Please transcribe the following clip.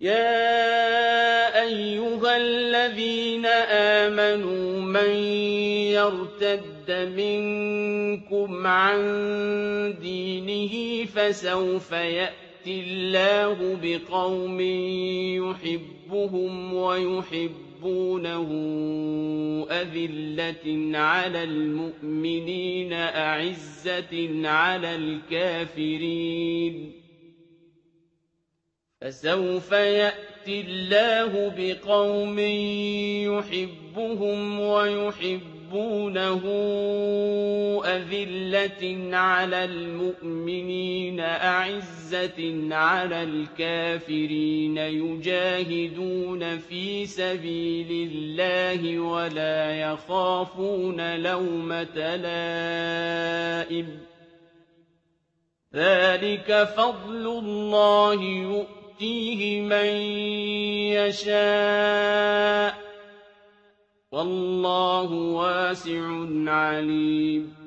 يَا أَيُّهَا الَّذِينَ آمَنُوا مَن يَرْتَدَّ مِنكُمْ عَن دِينِهِ فَسَوْفَ يَأْتِي اللَّهُ بِقَوْمٍ يُحِبُّهُمْ وَيُحِبُّونَهُ أَذِلَّةٍ عَلَى الْمُؤْمِنِينَ أَعِزَّةٍ عَلَى الْكَافِرِينَ فَسَوْفَ يَأْتِي اللَّهُ بِقَوْمٍ يُحِبُّهُمْ وَيُحِبُّونَهُ أَذِلَّةٍ عَلَى الْمُؤْمِنِينَ أَعِزَّةٍ عَلَى الْكَافِرِينَ يُجَاهِدُونَ فِي سَبِيلِ اللَّهِ وَلَا يَخَافُونَ لَوْمَةَ لَائِمٍ ۚ ذَٰلِكَ فَضْلُ اللَّهِ يُؤْتِيهِ مَن يَشَاءُ ۚ وَاللَّهُ وَاسِعٌ عَلِيمٌ